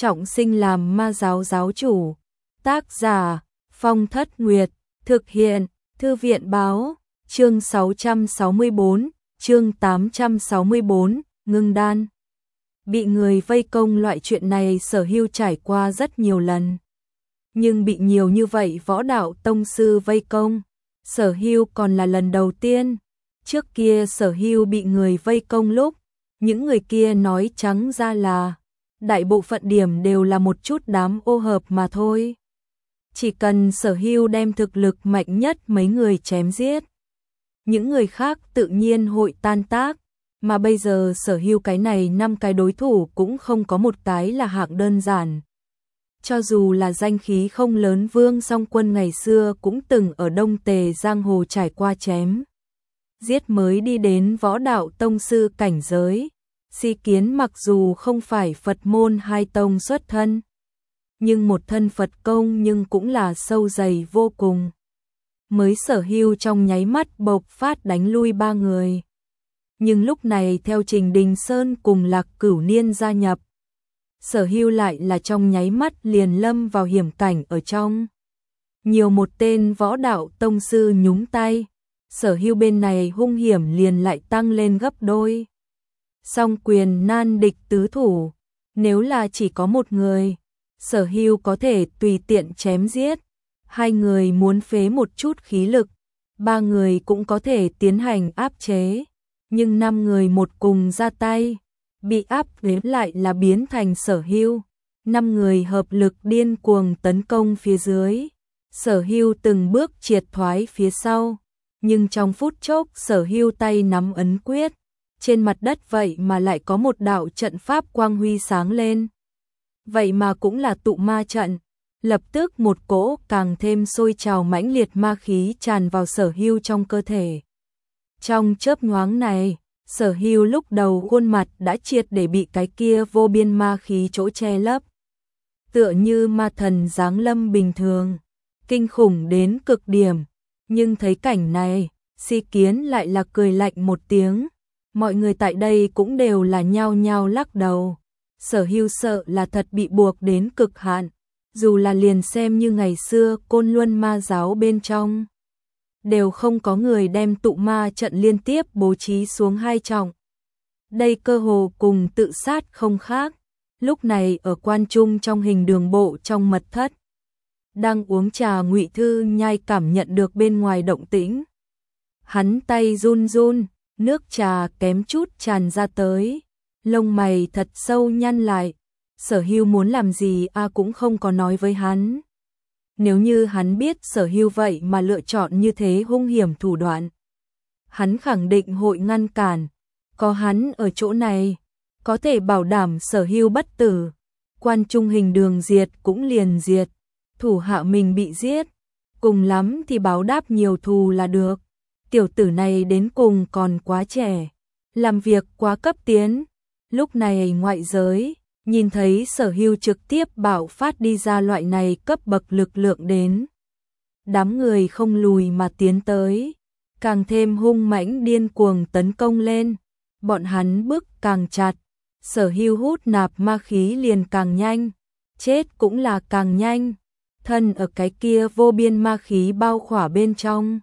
trọng sinh làm ma giáo giáo chủ. Tác giả Phong Thất Nguyệt. Thực hiện Thư viện báo. Chương 664, chương 864, ngưng đan. Bị người vây công loại chuyện này Sở Hưu trải qua rất nhiều lần. Nhưng bị nhiều như vậy võ đạo tông sư vây công, Sở Hưu còn là lần đầu tiên. Trước kia Sở Hưu bị người vây công lúc, những người kia nói trắng ra là đại bộ phận điểm đều là một chút đám ô hợp mà thôi. Chỉ cần Sở Hưu đem thực lực mạnh nhất mấy người chém giết, những người khác tự nhiên hội tan tác, mà bây giờ Sở Hưu cái này 5 cái đối thủ cũng không có một cái là hạng đơn giản. Cho dù là danh khí không lớn Vương Song Quân ngày xưa cũng từng ở Đông Tề giang hồ trải qua chém giết mới đi đến võ đạo tông sư cảnh giới. Si Kiến mặc dù không phải Phật môn hai tông xuất thân, nhưng một thân Phật công nhưng cũng là sâu dày vô cùng. Mới Sở Hưu trong nháy mắt bộc phát đánh lui 3 người. Nhưng lúc này theo Trình Đình Sơn cùng Lạc Cửu Niên gia nhập, Sở Hưu lại là trong nháy mắt liền lâm vào hiểm cảnh ở trong. Nhiều một tên võ đạo tông sư nhúng tay, Sở Hưu bên này hung hiểm liền lại tăng lên gấp đôi. Song quyền nan địch tứ thủ, nếu là chỉ có một người, Sở Hưu có thể tùy tiện chém giết. 2 người muốn phế một chút khí lực, 3 người cũng có thể tiến hành áp chế. Nhưng 5 người một cùng ra tay, bị áp chế lại là biến thành Sở Hưu. 5 người hợp lực điên cuồng tấn công phía dưới. Sở Hưu từng bước triệt thoái phía sau, nhưng trong phút chốc Sở Hưu tay nắm ấn quyết, trên mặt đất vậy mà lại có một đạo trận pháp quang huy sáng lên. Vậy mà cũng là tụ ma trận, lập tức một cỗ càng thêm sôi trào mãnh liệt ma khí tràn vào Sở Hưu trong cơ thể. Trong chớp nhoáng này, Sở Hưu lúc đầu khuôn mặt đã triệt để bị cái kia vô biên ma khí chỗ che lấp. Tựa như ma thần giáng lâm bình thường, kinh khủng đến cực điểm. Nhưng thấy cảnh này, Si Kiến lại là cười lạnh một tiếng. Mọi người tại đây cũng đều là nhao nhao lắc đầu. Sở Hưu sợ là thật bị buộc đến cực hạn. Dù là liền xem như ngày xưa Côn Luân ma giáo bên trong, đều không có người đem tụ ma trận liên tiếp bố trí xuống 2 trọng. Đây cơ hồ cùng tự sát không khác. Lúc này ở quan trung trong hình đường bộ trong mật thất, đang uống trà Ngụy Thư Nhai cảm nhận được bên ngoài động tĩnh. Hắn tay run run, nước trà kém chút tràn ra tới, lông mày thật sâu nhăn lại. Sở Hưu muốn làm gì cũng không có nói với hắn. Nếu như hắn biết Sở Hưu vậy mà lựa chọn như thế hung hiểm thủ đoạn, hắn khẳng định hội ngăn cản. Có hắn ở chỗ này, có thể bảo đảm Sở Hưu bất tử. Quan trung hình đường diệt cũng liền diệt, thủ hạ mình bị giết, cùng lắm thì báo đáp nhiều thù là được. Tiểu tử này đến cùng còn quá trẻ, làm việc quá cấp tiến. Lúc này ngoại giới nhìn thấy Sở Hưu trực tiếp bạo phát đi ra loại này cấp bậc lực lượng đến, đám người không lùi mà tiến tới, càng thêm hung mãnh điên cuồng tấn công lên. Bọn hắn bước càng chặt, Sở Hưu hút nạp ma khí liền càng nhanh, chết cũng là càng nhanh. Thân ở cái kia vô biên ma khí bao khỏa bên trong,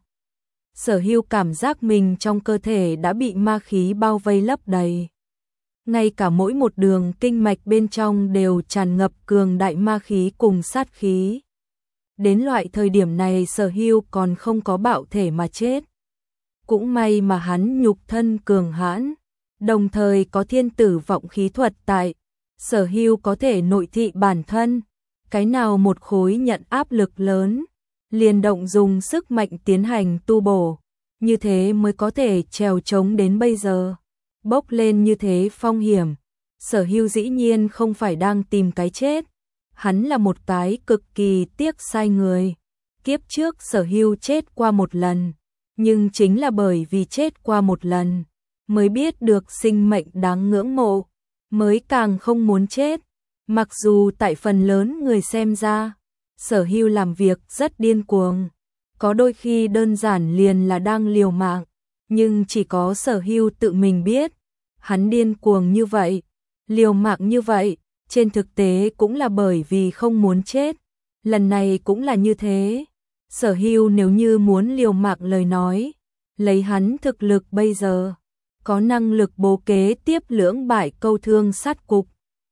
Sở Hưu cảm giác mình trong cơ thể đã bị ma khí bao vây lấp đầy. Ngay cả mỗi một đường kinh mạch bên trong đều tràn ngập cường đại ma khí cùng sát khí. Đến loại thời điểm này Sở Hưu còn không có bạo thể mà chết. Cũng may mà hắn nhục thân cường hãn, đồng thời có thiên tử vọng khí thuật tại. Sở Hưu có thể nội thị bản thân, cái nào một khối nhận áp lực lớn, liền động dùng sức mạnh tiến hành tu bổ, như thế mới có thể trèo trống đến bây giờ. Bốc lên như thế phong hiểm, Sở Hưu dĩ nhiên không phải đang tìm cái chết. Hắn là một cái cực kỳ tiếc sai người. Kiếp trước Sở Hưu chết qua một lần, nhưng chính là bởi vì chết qua một lần, mới biết được sinh mệnh đáng ngưỡng mộ, mới càng không muốn chết. Mặc dù tại phần lớn người xem ra, Sở Hưu làm việc rất điên cuồng, có đôi khi đơn giản liền là đang liều mạng, nhưng chỉ có Sở Hưu tự mình biết, hắn điên cuồng như vậy, liều mạng như vậy, trên thực tế cũng là bởi vì không muốn chết, lần này cũng là như thế. Sở Hưu nếu như muốn liều mạng lời nói, lấy hắn thực lực bây giờ, có năng lực bố kế tiếp lưỡng bại câu thương sát cục.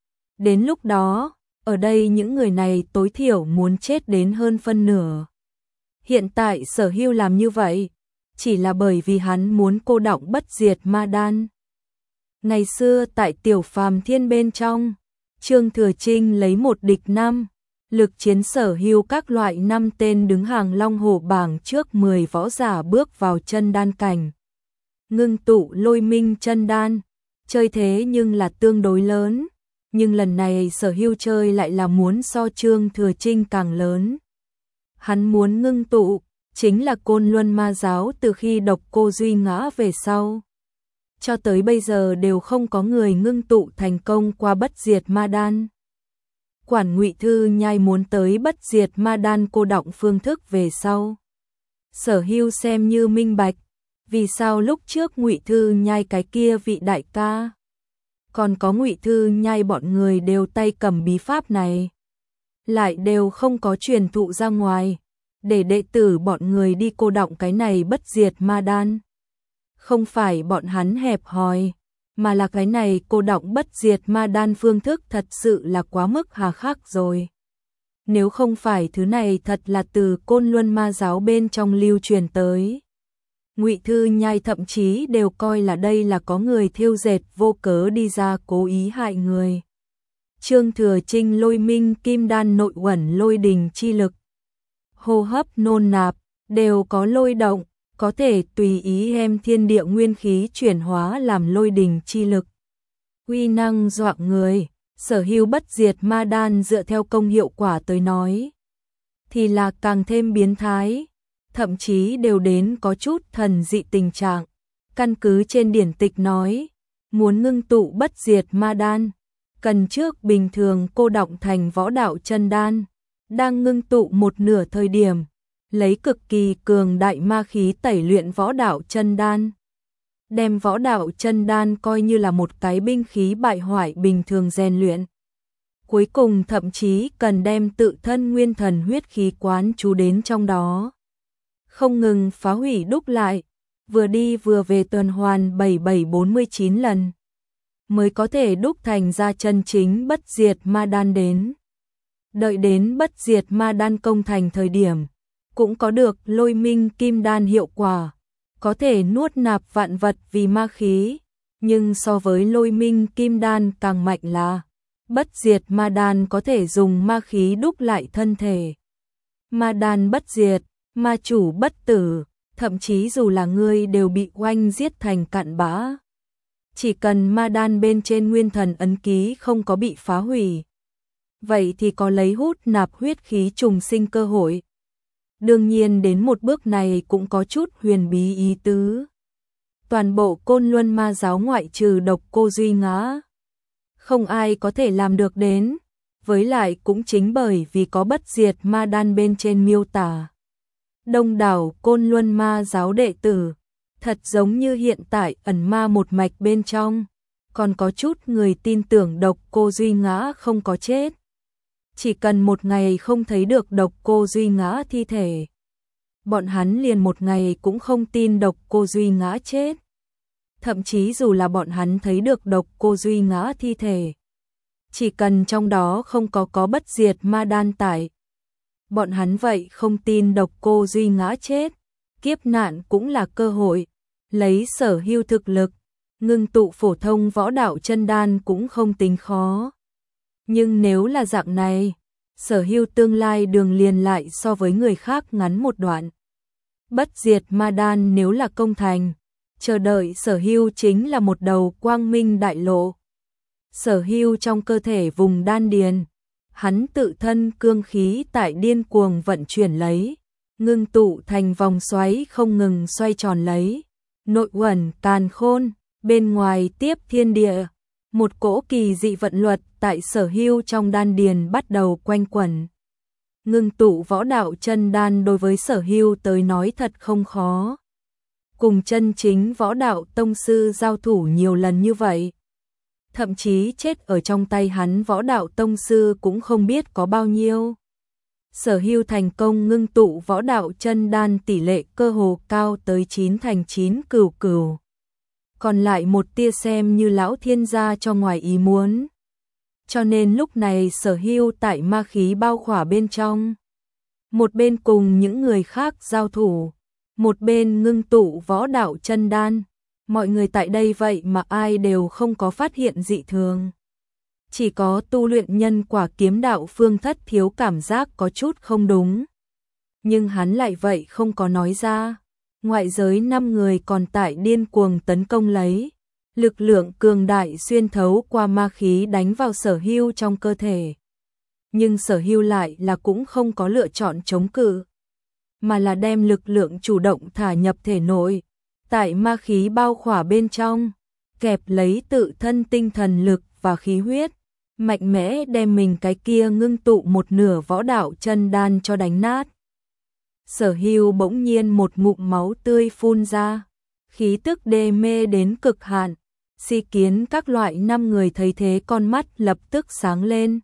Đến lúc đó, ở đây những người này tối thiểu muốn chết đến hơn phân nửa. Hiện tại Sở Hưu làm như vậy, chỉ là bởi vì hắn muốn cô đọng bất diệt ma đan. Ngày xưa tại Tiểu Phàm Thiên bên trong, Trương Thừa Trinh lấy một địch năm, lực chiến Sở Hưu các loại 5 tên đứng hàng long hổ bảng trước 10 võ giả bước vào chân đan cảnh. Ngưng tụ lôi minh chân đan, chơi thế nhưng là tương đối lớn, nhưng lần này Sở Hưu chơi lại là muốn so Trương Thừa Trinh càng lớn. Hắn muốn ngưng tụ, chính là Côn Luân Ma giáo từ khi Độc Cô Duy ngã về sau. Cho tới bây giờ đều không có người ngưng tụ thành công qua bất diệt ma đan. Quản Ngụy Thư Nhai muốn tới bất diệt ma đan cô đọng phương thức về sau. Sở Hưu xem như minh bạch, vì sao lúc trước Ngụy Thư Nhai cái kia vị đại ca, còn có Ngụy Thư Nhai bọn người đều tay cầm bí pháp này, lại đều không có truyền thụ ra ngoài, để đệ tử bọn người đi cô đọng cái này bất diệt ma đan. Không phải bọn hắn hẹp hòi, mà là cái này cô đọng bất diệt ma đan phương thức thật sự là quá mức hà khắc rồi. Nếu không phải thứ này thật là từ Côn Luân Ma giáo bên trong lưu truyền tới, Ngụy Thư Nhai thậm chí đều coi là đây là có người thêu dệt vô cớ đi ra cố ý hại người. Trương Thừa Trinh lôi minh kim đan nội uẩn lôi đình chi lực, hô hấp nôn nạp, đều có lôi động, có thể tùy ý đem thiên địa nguyên khí chuyển hóa làm lôi đình chi lực. Uy năng dọa người, Sở Hưu bất diệt ma đan dựa theo công hiệu quả tới nói, thì là càng thêm biến thái, thậm chí đều đến có chút thần dị tình trạng. Căn cứ trên điển tịch nói, muốn ngưng tụ bất diệt ma đan, cần trước bình thường cô đọng thành võ đạo chân đan, đang ngưng tụ một nửa thời điểm, lấy cực kỳ cường đại ma khí tẩy luyện võ đạo chân đan. Đem võ đạo chân đan coi như là một cái binh khí bại hoại bình thường rèn luyện. Cuối cùng thậm chí cần đem tự thân nguyên thần huyết khí quán chú đến trong đó. Không ngừng phá hủy đúc lại, vừa đi vừa về tuần hoàn 7749 lần, mới có thể đúc thành ra chân chính bất diệt ma đan đến. Đợi đến bất diệt ma đan công thành thời điểm, cũng có được lôi minh kim đan hiệu quả, có thể nuốt nạp vạn vật vì ma khí, nhưng so với lôi minh kim đan càng mạnh là bất diệt ma đan có thể dùng ma khí đúc lại thân thể. Ma đan bất diệt, ma chủ bất tử, thậm chí dù là ngươi đều bị oanh giết thành cặn bã. Chỉ cần ma đan bên trên nguyên thần ấn ký không có bị phá hủy, vậy thì có lấy hút nạp huyết khí trùng sinh cơ hội. Đương nhiên đến một bước này cũng có chút huyền bí ý tứ. Toàn bộ Côn Luân Ma giáo ngoại trừ Độc Cô Duy ngã, không ai có thể làm được đến, với lại cũng chính bởi vì có bất diệt ma đan bên trên miêu tả. Đông đảo Côn Luân Ma giáo đệ tử, thật giống như hiện tại ẩn ma một mạch bên trong, còn có chút người tin tưởng Độc Cô Duy ngã không có chết. Chỉ cần một ngày không thấy được Độc Cô Duy ngã thi thể, bọn hắn liền một ngày cũng không tin Độc Cô Duy ngã chết. Thậm chí dù là bọn hắn thấy được Độc Cô Duy ngã thi thể, chỉ cần trong đó không có bất diệt ma đan tại, bọn hắn vậy không tin Độc Cô Duy ngã chết. Kiếp nạn cũng là cơ hội, lấy Sở Hưu thực lực, ngưng tụ phổ thông võ đạo chân đan cũng không tính khó. Nhưng nếu là dạng này, Sở Hưu tương lai đường liền lại so với người khác ngắn một đoạn. Bất diệt ma đan nếu là công thành, chờ đợi Sở Hưu chính là một đầu quang minh đại lộ. Sở Hưu trong cơ thể vùng đan điền, hắn tự thân cương khí tại điên cuồng vận chuyển lấy, ngưng tụ thành vòng xoáy không ngừng xoay tròn lấy, nội uẩn càn khôn, bên ngoài tiếp thiên địa. Một cỗ kỳ dị vận luật tại Sở Hưu trong đan điền bắt đầu quanh quẩn. Ngưng tụ võ đạo chân đan đối với Sở Hưu tới nói thật không khó. Cùng chân chính võ đạo tông sư giao thủ nhiều lần như vậy, thậm chí chết ở trong tay hắn võ đạo tông sư cũng không biết có bao nhiêu. Sở Hưu thành công ngưng tụ võ đạo chân đan tỷ lệ cơ hồ cao tới 9/9 cửu cửu. Còn lại một tia xem như lão thiên gia cho ngoài ý muốn. Cho nên lúc này Sở Hưu tại ma khí bao khỏa bên trong. Một bên cùng những người khác giao thủ, một bên ngưng tụ võ đạo chân đan. Mọi người tại đây vậy mà ai đều không có phát hiện dị thường. Chỉ có tu luyện nhân quả kiếm đạo Phương Thất Thiếu cảm giác có chút không đúng. Nhưng hắn lại vậy không có nói ra. Ngoại giới 5 người còn tại điên cuồng tấn công lấy. Lực lượng cường đại xuyên thấu qua ma khí đánh vào Sở Hưu trong cơ thể. Nhưng Sở Hưu lại là cũng không có lựa chọn chống cự, mà là đem lực lượng chủ động thả nhập thể nội. Tại ma khí bao khỏa bên trong, kẹp lấy tự thân tinh thần lực và khí huyết, mạnh mẽ đem mình cái kia ngưng tụ một nửa võ đạo chân đan cho đánh nát. Sở Hưu bỗng nhiên một ngụm máu tươi phun ra, khí tức đê mê đến cực hạn. Si Kiến các loại 5 người thấy thế con mắt lập tức sáng lên.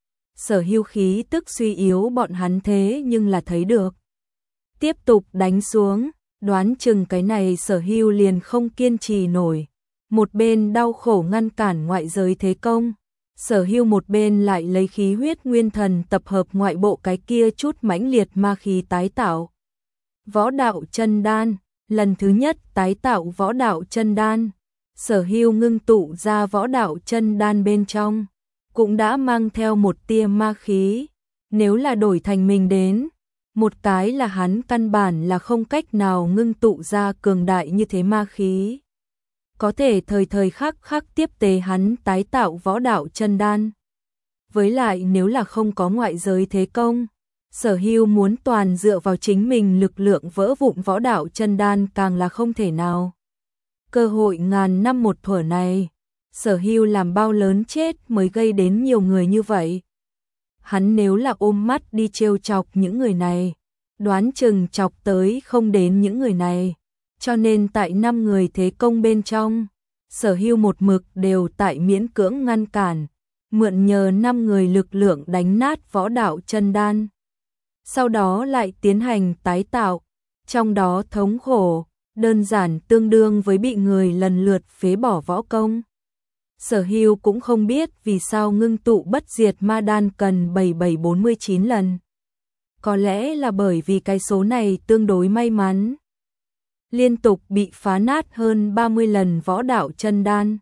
Sở Hưu khí tức suy yếu bọn hắn thế nhưng là thấy được. Tiếp tục đánh xuống, đoán chừng cái này Sở Hưu liền không kiên trì nổi. Một bên đau khổ ngăn cản ngoại giới thế công, Sở Hưu một bên lại lấy khí huyết nguyên thần tập hợp ngoại bộ cái kia chút mãnh liệt ma khí tái tạo. Võ đạo chân đan, lần thứ nhất tái tạo võ đạo chân đan. Sở Hưu ngưng tụ ra võ đạo chân đan bên trong, cũng đã mang theo một tia ma khí. Nếu là đổi thành mình đến, một cái là hắn căn bản là không cách nào ngưng tụ ra cường đại như thế ma khí. Có thể thời thời khắc khắc tiếp tế hắn tái tạo võ đạo chân đan. Với lại nếu là không có ngoại giới thế công, Sở Hưu muốn toàn dựa vào chính mình lực lượng vỡ vụn võ đạo chân đan càng là không thể nào. Cơ hội ngàn năm một thuở này, Sở Hưu làm bao lớn chết mới gây đến nhiều người như vậy. Hắn nếu là ôm mắt đi trêu chọc những người này, đoán chừng chọc tới không đến những người này. Cho nên tại 5 người thế công bên trong, Sở Hưu một mực đều tại miễn cưỡng ngăn cản, mượn nhờ 5 người lực lượng đánh nát võ đạo chân đan. Sau đó lại tiến hành tái tạo, trong đó thống khổ, đơn giản tương đương với bị người lần lượt phế bỏ võ công. Sở Hưu cũng không biết vì sao ngưng tụ bất diệt ma đan cần 7749 lần. Có lẽ là bởi vì cái số này tương đối may mắn. Liên tục bị phá nát hơn 30 lần võ đạo chân đan.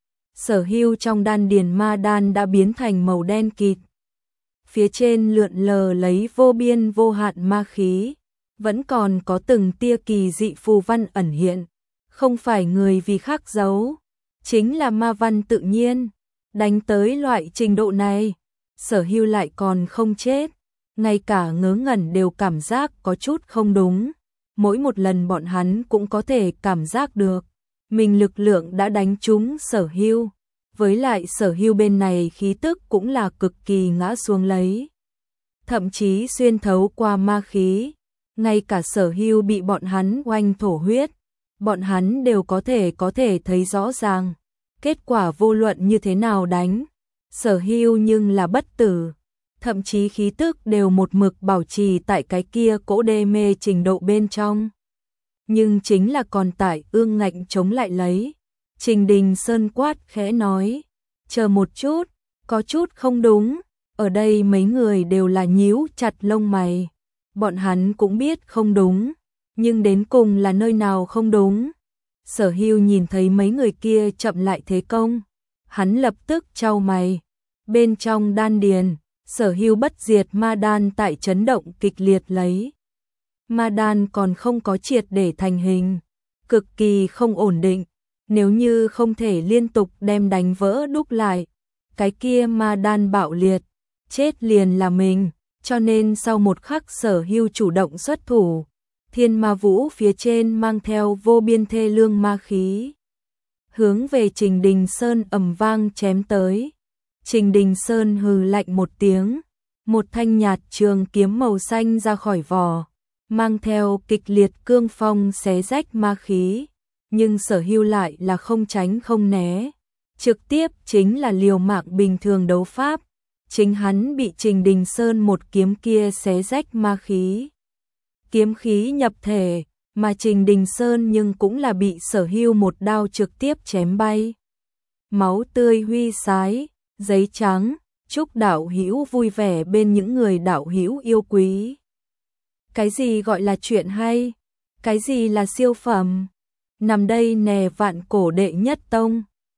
Sở Hưu trong đan điền ma đan đã biến thành màu đen kịt. Phía trên lượn lờ lấy vô biên vô hạn ma khí, vẫn còn có từng tia kỳ dị phù văn ẩn hiện, không phải người vì khắc giấu, chính là ma văn tự nhiên. Đánh tới loại trình độ này, Sở Hưu lại còn không chết, ngay cả ngớ ngẩn đều cảm giác có chút không đúng. Mỗi một lần bọn hắn cũng có thể cảm giác được mình lực lượng đã đánh trúng Sở Hưu, với lại Sở Hưu bên này khí tức cũng là cực kỳ ngã xuống lấy, thậm chí xuyên thấu qua ma khí, ngay cả Sở Hưu bị bọn hắn oanh thổ huyết, bọn hắn đều có thể thấy rõ ràng, kết quả vô luận như thế nào đánh, Sở Hưu nhưng là bất tử. Thậm chí khí tức đều một mực bảo trì tại cái kia cỗ đê mê trình độ bên trong. Nhưng chính là còn tại ương ngạnh chống lại lấy. Trình Đình Sơn quát khẽ nói, chờ một chút, có chút không đúng. Ở đây mấy người đều là nhíu chặt lông mày. Bọn hắn cũng biết không đúng, nhưng đến cùng là nơi nào không đúng. Sở Hưu nhìn thấy mấy người kia chậm lại thế công, hắn lập tức chau mày. Bên trong đan điền, Sở Hưu bất diệt ma đan tại chấn động kịch liệt lấy. Ma đan còn không có triệt để thành hình, cực kỳ không ổn định. Nếu như không thể liên tục đem đánh vỡ đúc lại, cái kia ma đan bạo liệt, chết liền là mình. Cho nên sau một khắc Sở Hưu chủ động xuất thủ, thiên ma vũ phía trên mang theo vô biên thê lương ma khí, hướng về Trình Đình Sơn ầm vang chém tới. Trình Đình Sơn hừ lạnh một tiếng, một thanh nhạt trường kiếm màu xanh ra khỏi vỏ, mang theo kịch liệt cương phong xé rách ma khí, nhưng Sở Hưu lại là không tránh không né, trực tiếp chính là liều mạng bình thường đấu pháp, chính hắn bị Trình Đình Sơn một kiếm kia xé rách ma khí. Kiếm khí nhập thể, mà Trình Đình Sơn nhưng cũng là bị Sở Hưu một đao trực tiếp chém bay. Máu tươi huy sái, giấy trắng, chúc đạo hữu vui vẻ bên những người đạo hữu yêu quý. Cái gì gọi là chuyện hay? Cái gì là siêu phẩm? Nằm đây nè vạn cổ đệ nhất tông.